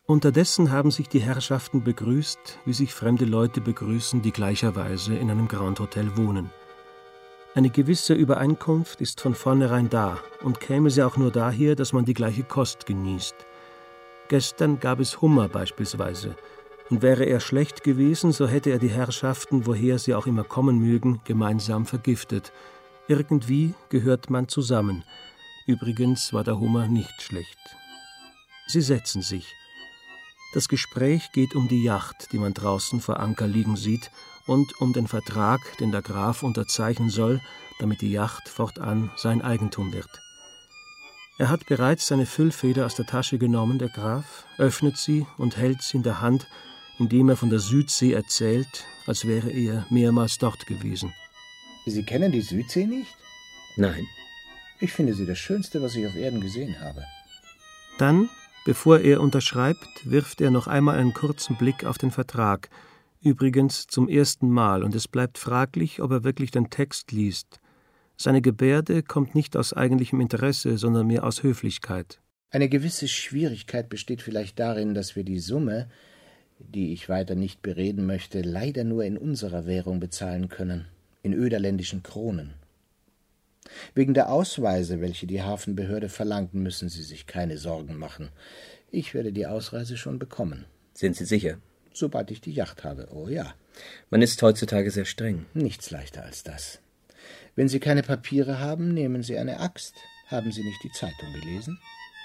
Unterdessen haben sich die Herrschaften begrüßt, wie sich fremde Leute begrüßen, die gleicherweise in einem Grand Hotel wohnen. Eine gewisse Übereinkunft ist von vornherein da und käme sie auch nur daher, dass man die gleiche Kost genießt. Gestern gab es Hummer beispielsweise, und wäre er schlecht gewesen, so hätte er die Herrschaften, woher sie auch immer kommen mögen, gemeinsam vergiftet. Irgendwie gehört man zusammen. Übrigens war der Hummer nicht schlecht. Sie setzen sich. Das Gespräch geht um die Yacht, die man draußen vor Anker liegen sieht, und um den Vertrag, den der Graf unterzeichnen soll, damit die Yacht fortan sein Eigentum wird. Er hat bereits seine Füllfeder aus der Tasche genommen, der Graf, öffnet sie und hält sie in der Hand, indem er von der Südsee erzählt, als wäre er mehrmals dort gewesen. Sie kennen die Südsee nicht? Nein. Ich finde sie das Schönste, was ich auf Erden gesehen habe. Dann, bevor er unterschreibt, wirft er noch einmal einen kurzen Blick auf den Vertrag, übrigens zum ersten Mal, und es bleibt fraglich, ob er wirklich den Text liest. Seine Gebärde kommt nicht aus eigentlichem Interesse, sondern mehr aus Höflichkeit. Eine gewisse Schwierigkeit besteht vielleicht darin, dass wir die Summe, die ich weiter nicht bereden möchte, leider nur in unserer Währung bezahlen können, in öderländischen Kronen. Wegen der Ausweise, welche die Hafenbehörde verlangt, müssen Sie sich keine Sorgen machen. Ich werde die Ausreise schon bekommen. Sind Sie sicher? Sobald ich die Yacht habe, oh ja. Man ist heutzutage sehr streng. Nichts leichter als das. Wenn Sie keine Papiere haben, nehmen Sie eine Axt. Haben Sie nicht die Zeitung gelesen?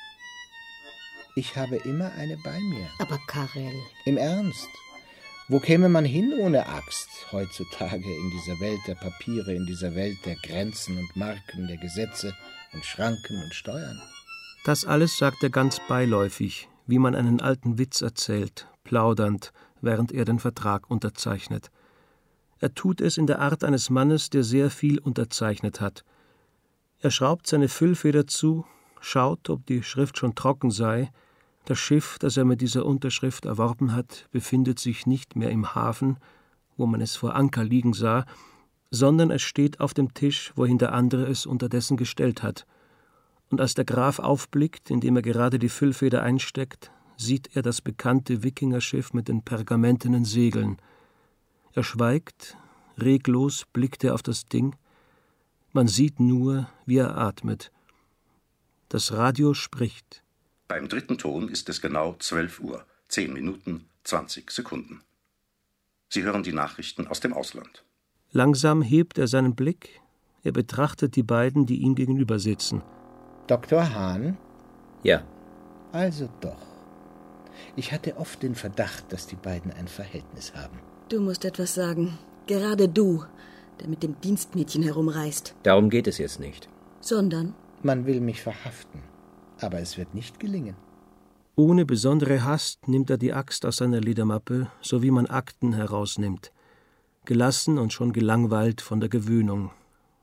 Ich habe immer eine bei mir. Aber Karel... Im Ernst? Wo käme man hin ohne Axt heutzutage in dieser Welt der Papiere, in dieser Welt der Grenzen und Marken, der Gesetze und Schranken und Steuern? Das alles sagt er ganz beiläufig, wie man einen alten Witz erzählt, plaudernd, während er den Vertrag unterzeichnet. Er tut es in der Art eines Mannes, der sehr viel unterzeichnet hat. Er schraubt seine Füllfeder zu, schaut, ob die Schrift schon trocken sei. Das Schiff, das er mit dieser Unterschrift erworben hat, befindet sich nicht mehr im Hafen, wo man es vor Anker liegen sah, sondern es steht auf dem Tisch, wohin der andere es unterdessen gestellt hat. Und als der Graf aufblickt, indem er gerade die Füllfeder einsteckt, sieht er das bekannte Wikingerschiff mit den pergamentenen Segeln. Er schweigt, reglos blickt er auf das Ding. Man sieht nur, wie er atmet. Das Radio spricht. Beim dritten Ton ist es genau 12 Uhr, 10 Minuten, 20 Sekunden. Sie hören die Nachrichten aus dem Ausland. Langsam hebt er seinen Blick. Er betrachtet die beiden, die ihm gegenüber sitzen. Dr. Hahn? Ja. Also doch. Ich hatte oft den Verdacht, dass die beiden ein Verhältnis haben. Du musst etwas sagen. Gerade du, der mit dem Dienstmädchen herumreist. Darum geht es jetzt nicht. Sondern? Man will mich verhaften. Aber es wird nicht gelingen. Ohne besondere Hast nimmt er die Axt aus seiner Ledermappe, so wie man Akten herausnimmt. Gelassen und schon gelangweilt von der Gewöhnung.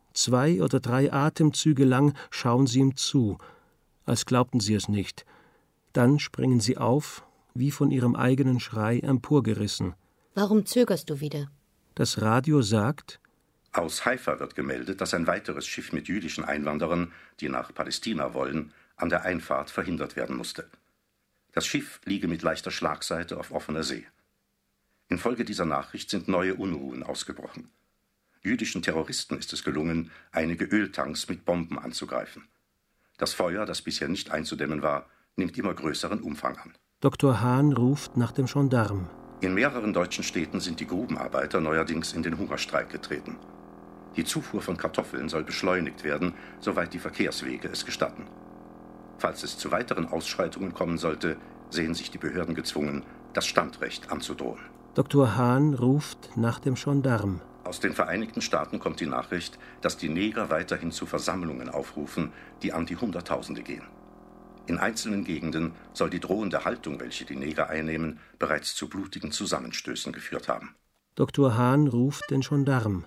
2 oder 3 Atemzüge lang schauen sie ihm zu, als glaubten sie es nicht. Dann springen sie auf, wie von ihrem eigenen Schrei emporgerissen. Warum zögerst du wieder? Das Radio sagt: Aus Haifa wird gemeldet, dass ein weiteres Schiff mit jüdischen Einwanderern, die nach Palästina wollen, an der Einfahrt verhindert werden musste. Das Schiff liege mit leichter Schlagseite auf offener See. Infolge dieser Nachricht sind neue Unruhen ausgebrochen. Jüdischen Terroristen ist es gelungen, einige Öltanks mit Bomben anzugreifen. Das Feuer, das bisher nicht einzudämmen war, nimmt immer größeren Umfang an. Dr. Hahn ruft nach dem Gendarm. In mehreren deutschen Städten sind die Grubenarbeiter neuerdings in den Hungerstreik getreten. Die Zufuhr von Kartoffeln soll beschleunigt werden, soweit die Verkehrswege es gestatten. Falls es zu weiteren Ausschreitungen kommen sollte, sehen sich die Behörden gezwungen, das Standrecht anzudrohen. Dr. Hahn ruft nach dem Gendarm. Aus den Vereinigten Staaten kommt die Nachricht, dass die Neger weiterhin zu Versammlungen aufrufen, die an die Hunderttausende gehen. In einzelnen Gegenden soll die drohende Haltung, welche die Neger einnehmen, bereits zu blutigen Zusammenstößen geführt haben. Dr. Hahn ruft den Gendarm.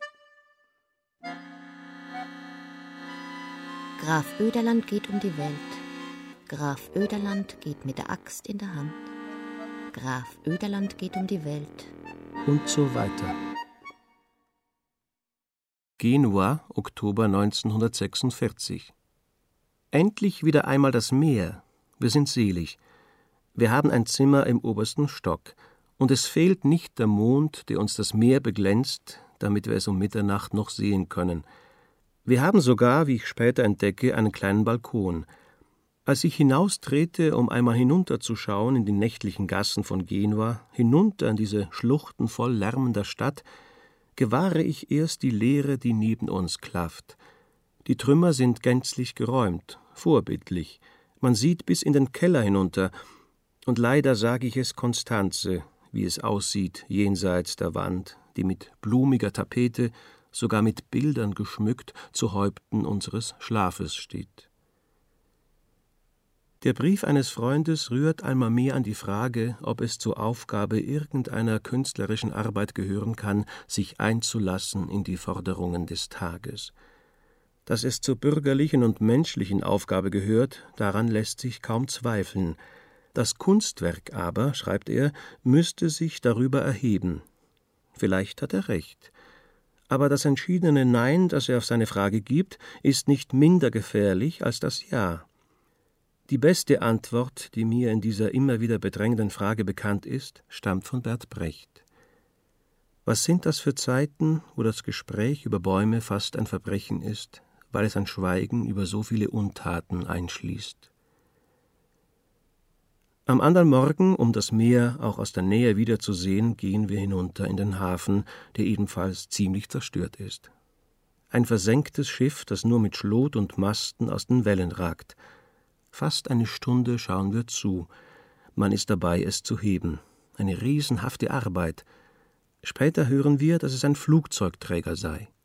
Graf Oederland geht um die Welt. Graf Oederland geht mit der Axt in der Hand. Graf Oederland geht um die Welt. Und so weiter. Genua, Oktober 1946. Endlich wieder einmal das Meer. Wir sind selig. Wir haben ein Zimmer im obersten Stock, und es fehlt nicht der Mond, der uns das Meer beglänzt, damit wir es um Mitternacht noch sehen können. Wir haben sogar, wie ich später entdecke, einen kleinen Balkon. Als ich hinaustrete, um einmal hinunterzuschauen in die nächtlichen Gassen von Genua, hinunter in diese Schluchten voll lärmender Stadt, gewahre ich erst die Leere, die neben uns klafft. Die Trümmer sind gänzlich geräumt, vorbildlich. Man sieht bis in den Keller hinunter, und leider sage ich es Constanze, wie es aussieht jenseits der Wand, die mit blumiger Tapete, sogar mit Bildern geschmückt, zu Häupten unseres Schlafes steht. Der Brief eines Freundes rührt einmal mehr an die Frage, ob es zur Aufgabe irgendeiner künstlerischen Arbeit gehören kann, sich einzulassen in die Forderungen des Tages. Dass es zur bürgerlichen und menschlichen Aufgabe gehört, daran lässt sich kaum zweifeln. Das Kunstwerk aber, schreibt er, müsste sich darüber erheben. Vielleicht hat er recht. Aber das entschiedene Nein, das er auf seine Frage gibt, ist nicht minder gefährlich als das Ja. Die beste Antwort, die mir in dieser immer wieder bedrängenden Frage bekannt ist, stammt von Bert Brecht. Was sind das für Zeiten, wo das Gespräch über Bäume fast ein Verbrechen ist, weil es ein Schweigen über so viele Untaten einschließt? Am anderen Morgen, um das Meer auch aus der Nähe wiederzusehen, gehen wir hinunter in den Hafen, der ebenfalls ziemlich zerstört ist. Ein versenktes Schiff, das nur mit Schlot und Masten aus den Wellen ragt. Fast eine Stunde schauen wir zu. Man ist dabei, es zu heben. Eine riesenhafte Arbeit. Später hören wir, dass es ein Flugzeugträger sei.